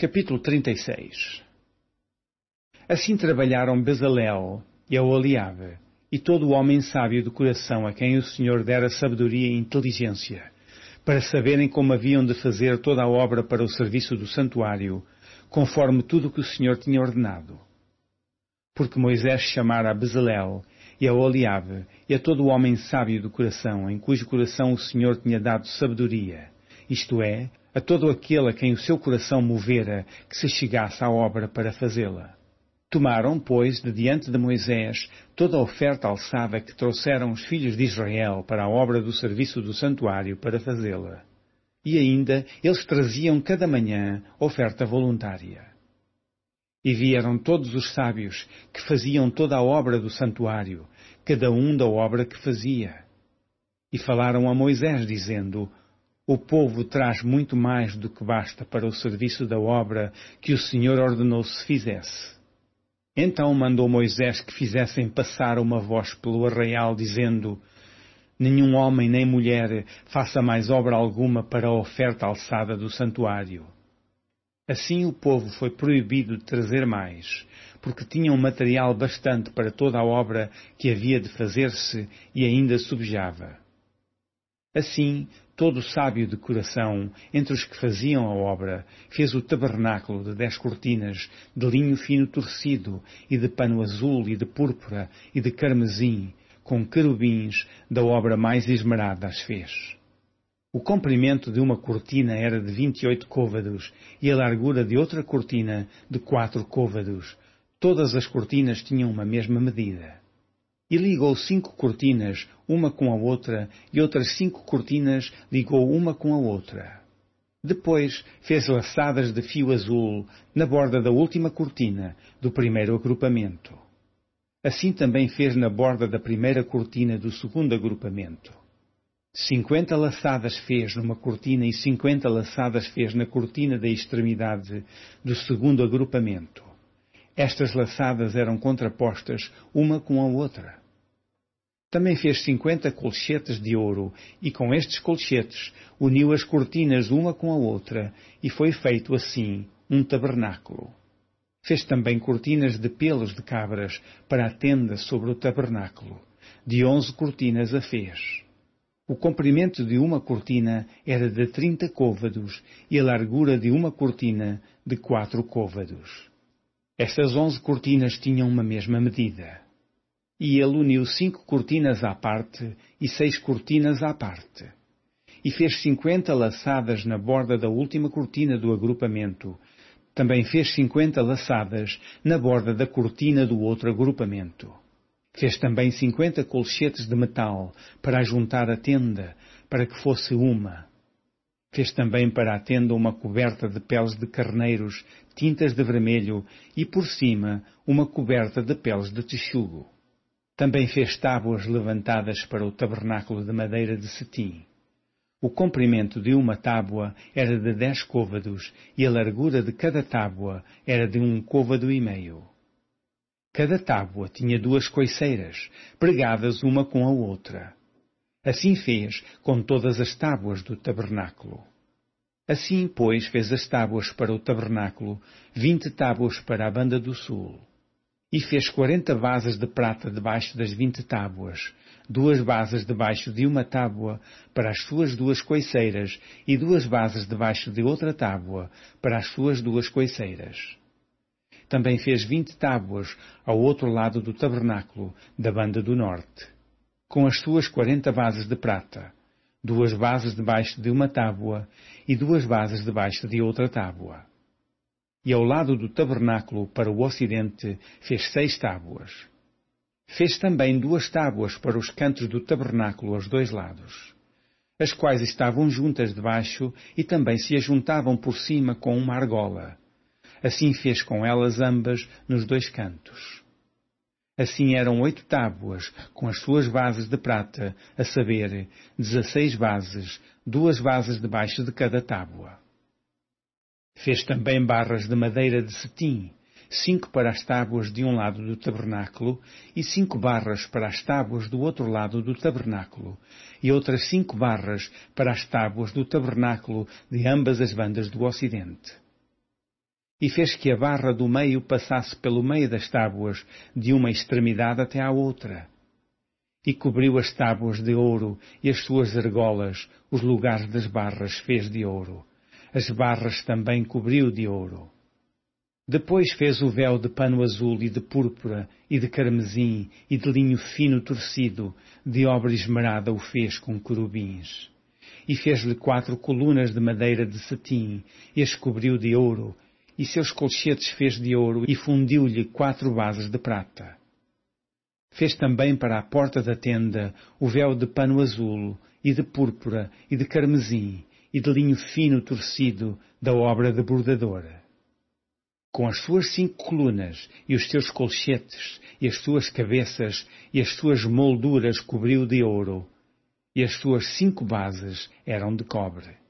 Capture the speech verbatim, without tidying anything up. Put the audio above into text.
Capítulo trinta e seis. Assim trabalharam Bezalel e Aholiabe, e todo o homem sábio de coração a quem o Senhor dera sabedoria e inteligência, para saberem como haviam de fazer toda a obra para o serviço do santuário, conforme tudo o que o Senhor tinha ordenado. Porque Moisés chamara a Bezalel e a Aholiabe e a todo o homem sábio do coração, em cujo coração o Senhor tinha dado sabedoria, isto é, a todo aquele a quem o seu coração movera que se chegasse à obra para fazê-la. Tomaram, pois, de diante de Moisés toda a oferta alçada que trouxeram os filhos de Israel para a obra do serviço do santuário para fazê-la. E ainda eles traziam cada manhã oferta voluntária. E vieram todos os sábios que faziam toda a obra do santuário, cada um da obra que fazia. E falaram a Moisés, dizendo: O povo traz muito mais do que basta para o serviço da obra que o Senhor ordenou se fizesse. Então mandou Moisés que fizessem passar uma voz pelo arraial, dizendo: Nenhum homem nem mulher faça mais obra alguma para a oferta alçada do santuário. Assim o povo foi proibido de trazer mais, porque tinham material bastante para toda a obra que havia de fazer-se e ainda subjava. Assim, todo sábio de coração, entre os que faziam a obra, fez o tabernáculo de dez cortinas, de linho fino torcido, e de pano azul, e de púrpura, e de carmesim, com querubins, da obra mais esmerada as fez. O comprimento de uma cortina era de vinte e oito côvados, e a largura de outra cortina de quatro côvados. Todas as cortinas tinham uma mesma medida. E ligou cinco cortinas, uma com a outra, e outras cinco cortinas ligou uma com a outra. Depois fez laçadas de fio azul na borda da última cortina, do primeiro agrupamento. Assim também fez na borda da primeira cortina do segundo agrupamento. Cinquenta laçadas fez numa cortina e cinquenta laçadas fez na cortina da extremidade do segundo agrupamento. Estas laçadas eram contrapostas uma com a outra. Também fez cinquenta colchetes de ouro, e com estes colchetes uniu as cortinas uma com a outra, e foi feito assim um tabernáculo. Fez também cortinas de pelos de cabras para a tenda sobre o tabernáculo. De onze cortinas a fez. O comprimento de uma cortina era de trinta côvados, e a largura de uma cortina de quatro côvados. Estas onze cortinas tinham uma mesma medida. E ele uniu cinco cortinas à parte e seis cortinas à parte. E fez cinquenta laçadas na borda da última cortina do agrupamento. Também fez cinquenta laçadas na borda da cortina do outro agrupamento. Fez também cinquenta colchetes de metal para ajuntar a tenda, para que fosse uma. Fez também para a tenda uma coberta de peles de carneiros, tintas de vermelho, e por cima uma coberta de peles de texugo. Também fez tábuas levantadas para o tabernáculo de madeira de cetim. O comprimento de uma tábua era de dez côvados, e a largura de cada tábua era de um côvado e meio. Cada tábua tinha duas coiceiras, pregadas uma com a outra. Assim fez com todas as tábuas do tabernáculo. Assim, pois, fez as tábuas para o tabernáculo, vinte tábuas para a banda do sul. E fez quarenta vasas de prata debaixo das vinte tábuas, duas vasas debaixo de uma tábua para as suas duas coiceiras, e duas vasas debaixo de outra tábua para as suas duas coiceiras. Também fez vinte tábuas ao outro lado do tabernáculo, da banda do norte, com as suas quarenta vasas de prata, duas vasas debaixo de uma tábua e duas vasas debaixo de outra tábua. E ao lado do tabernáculo, para o ocidente, fez seis tábuas. Fez também duas tábuas para os cantos do tabernáculo aos dois lados, as quais estavam juntas debaixo e também se ajuntavam por cima com uma argola. Assim fez com elas ambas nos dois cantos. Assim eram oito tábuas, com as suas vases de prata, a saber, dezesseis vases, duas vases debaixo de cada tábua. Fez também barras de madeira de cetim, cinco para as tábuas de um lado do tabernáculo, e cinco barras para as tábuas do outro lado do tabernáculo, e outras cinco barras para as tábuas do tabernáculo de ambas as bandas do ocidente. e fez que a barra do meio passasse pelo meio das tábuas, de uma extremidade até à outra. E cobriu as tábuas de ouro, e as suas argolas, os lugares das barras, fez de ouro. As barras também cobriu de ouro. Depois fez o véu de pano azul e de púrpura, e de carmesim, e de linho fino torcido, de obra esmerada o fez com querubins. E fez-lhe quatro colunas de madeira de cetim, e as cobriu de ouro, e seus colchetes fez de ouro, e fundiu-lhe quatro bases de prata. Fez também para a porta da tenda o véu de pano azul, e de púrpura, e de carmesim, e de linho fino torcido, da obra de bordadora. Com as suas cinco colunas, e os seus colchetes, e as suas cabeças, e as suas molduras cobriu de ouro, e as suas cinco bases eram de cobre.